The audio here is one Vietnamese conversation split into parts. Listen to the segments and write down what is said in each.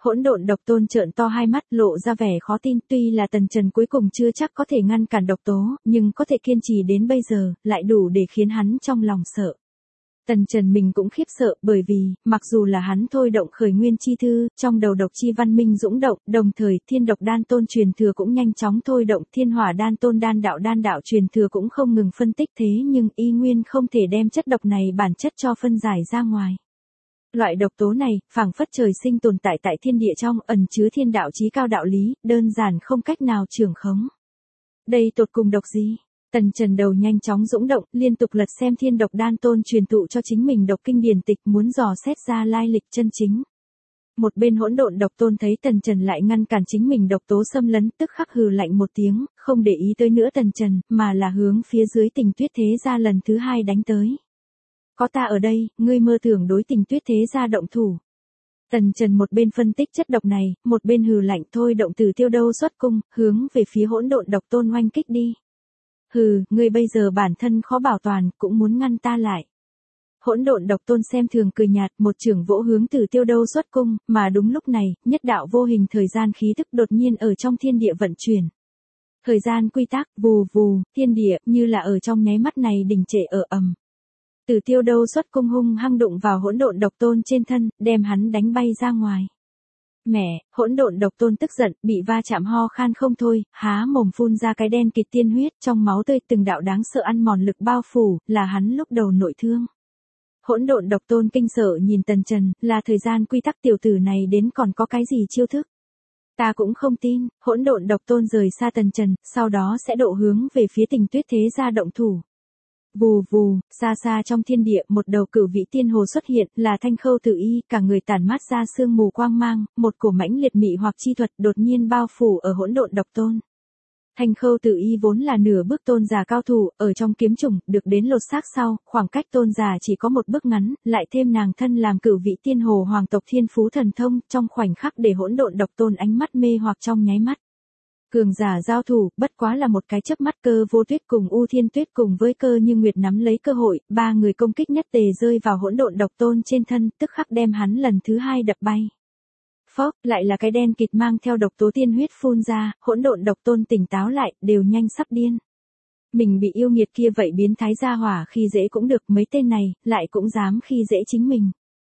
Hỗn độn độc tôn trợn to hai mắt lộ ra vẻ khó tin, tuy là Tần Trần cuối cùng chưa chắc có thể ngăn cản độc tố, nhưng có thể kiên trì đến bây giờ, lại đủ để khiến hắn trong lòng sợ. Tần Trần mình cũng khiếp sợ bởi vì, mặc dù là hắn thôi động khởi nguyên chi thư, trong đầu độc chi văn minh dũng động, đồng thời thiên độc đan tôn truyền thừa cũng nhanh chóng thôi động, thiên hỏa đan tôn đan đạo truyền thừa cũng không ngừng phân tích thế nhưng y nguyên không thể đem chất độc này bản chất cho phân giải ra ngoài. Loại độc tố này, phảng phất trời sinh tồn tại tại thiên địa trong ẩn chứa thiên đạo chí cao đạo lý, đơn giản không cách nào trưởng khống. Đây tột cùng độc gì? Tần Trần đầu nhanh chóng dũng động, liên tục lật xem thiên độc đan tôn truyền thụ cho chính mình độc kinh điển tịch muốn dò xét ra lai lịch chân chính. Một bên hỗn độn độc tôn thấy Tần Trần lại ngăn cản chính mình độc tố xâm lấn, tức khắc hừ lạnh một tiếng, không để ý tới nữa Tần Trần, mà là hướng phía dưới Tình Tuyết Thế Gia lần thứ hai đánh tới. Có ta ở đây, ngươi mơ tưởng đối Tình Tuyết Thế Gia động thủ. Tần Trần một bên phân tích chất độc này, một bên hừ lạnh thôi động Tử Tiêu Đâu xuất cung, hướng về phía hỗn độn độc tôn oanh kích đi. Hừ, ngươi bây giờ bản thân khó bảo toàn, cũng muốn ngăn ta lại. Hỗn độn độc tôn xem thường cười nhạt, một chưởng vỗ hướng Tử Tiêu Đâu xuất cung, mà đúng lúc này, nhất đạo vô hình thời gian khí tức đột nhiên ở trong thiên địa vận chuyển. Thời gian quy tắc, vù vù, thiên địa, như là ở trong nháy mắt này đình trệ ở ầm. Tử Tiêu Đâu xuất cung hung hăng đụng vào hỗn độn độc tôn trên thân, đem hắn đánh bay ra ngoài. Mẹ, hỗn độn độc tôn tức giận, bị va chạm ho khan không thôi, há mồm phun ra cái đen kịt tiên huyết, trong máu tươi từng đạo đáng sợ ăn mòn lực bao phủ, là hắn lúc đầu nội thương. Hỗn độn độc tôn kinh sợ nhìn Tần Trần, là thời gian quy tắc tiểu tử này đến còn có cái gì chiêu thức. Ta cũng không tin, hỗn độn độc tôn rời xa Tần Trần, sau đó sẽ độ hướng về phía Tình Tuyết Thế Gia động thủ. Vù vù, xa xa trong thiên địa một đầu cửu vĩ tiên hồ xuất hiện, là Thanh Khâu Tử Y, cả người tản mát ra sương mù quang mang, một cổ mãnh liệt mị hoặc chi thuật đột nhiên bao phủ ở hỗn độn độc tôn. Thanh Khâu Tử Y vốn là nửa bước tôn giả cao thủ, ở trong kiếm chủng, được đến lột xác sau, khoảng cách tôn giả chỉ có một bước ngắn, lại thêm nàng thân làm cửu vĩ tiên hồ hoàng tộc thiên phú thần thông, trong khoảnh khắc để hỗn độn độc tôn ánh mắt mê hoặc trong nháy mắt. Cường giả giao thủ, bất quá là một cái chớp mắt, Cơ Vô Tuyết cùng U Thiên Tuyết cùng với Cơ Như Nguyệt nắm lấy cơ hội, ba người công kích nhất tề rơi vào hỗn độn độc tôn trên thân, tức khắc đem hắn lần thứ hai đập bay. Phốc, lại là cái đen kịt mang theo độc tố tiên huyết phun ra, hỗn độn độc tôn tỉnh táo lại, đều nhanh sắp điên. Mình bị yêu nghiệt kia vậy biến thái gia hỏa khi dễ cũng được, mấy tên này, lại cũng dám khi dễ chính mình.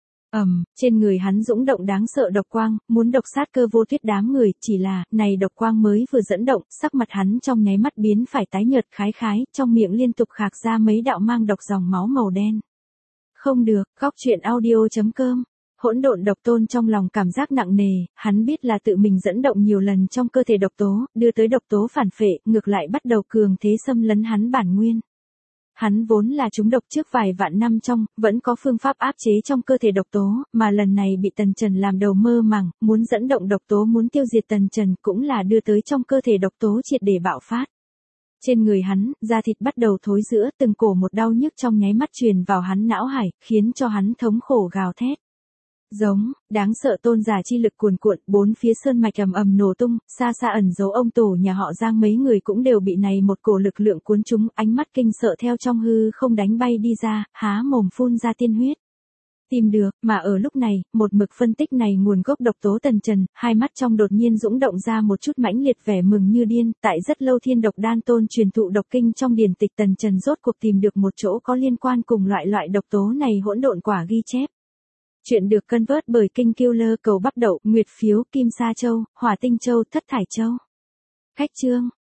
Trên người hắn dũng động đáng sợ độc quang, muốn độc sát Cơ Vô Tuyết đám người, chỉ là, này độc quang mới vừa dẫn động, sắc mặt hắn trong nháy mắt biến phải tái nhợt khái khái, trong miệng liên tục khạc ra mấy đạo mang độc dòng máu màu đen. Không được, góc truyện audio.com. Hỗn độn độc tôn trong lòng cảm giác nặng nề, hắn biết là tự mình dẫn động nhiều lần trong cơ thể độc tố, đưa tới độc tố phản phệ, ngược lại bắt đầu cường thế xâm lấn hắn bản nguyên. Hắn vốn là trúng độc trước vài vạn năm trong, vẫn có phương pháp áp chế trong cơ thể độc tố, mà lần này bị Tần Trần làm đầu mơ màng, muốn dẫn động độc tố muốn tiêu diệt Tần Trần cũng là đưa tới trong cơ thể độc tố triệt để bạo phát. Trên người hắn, da thịt bắt đầu thối rữa, từng cổ một đau nhức trong nháy mắt truyền vào hắn não hải, khiến cho hắn thống khổ gào thét. Giống, đáng sợ tôn giả chi lực cuồn cuộn, bốn phía sơn mạch ầm ầm nổ tung, xa xa ẩn giấu ông tổ nhà họ Giang mấy người cũng đều bị này một cổ lực lượng cuốn chúng, ánh mắt kinh sợ theo trong hư không đánh bay đi ra, há mồm phun ra tiên huyết. Tìm được, mà ở lúc này, một mực phân tích này nguồn gốc độc tố Tần Trần, hai mắt trong đột nhiên dũng động ra một chút mãnh liệt vẻ mừng như điên, tại rất lâu thiên độc đan tôn truyền thụ độc kinh trong điển tịch Tần Trần rốt cuộc tìm được một chỗ có liên quan cùng loại độc tố này hỗn độn quả ghi chép. Chuyện được cân vớt bởi Kinh Killer cầu bắp đậu, Nguyệt phiếu, Kim Sa Châu, Hỏa Tinh Châu, Thất Thải Châu. Khách chương.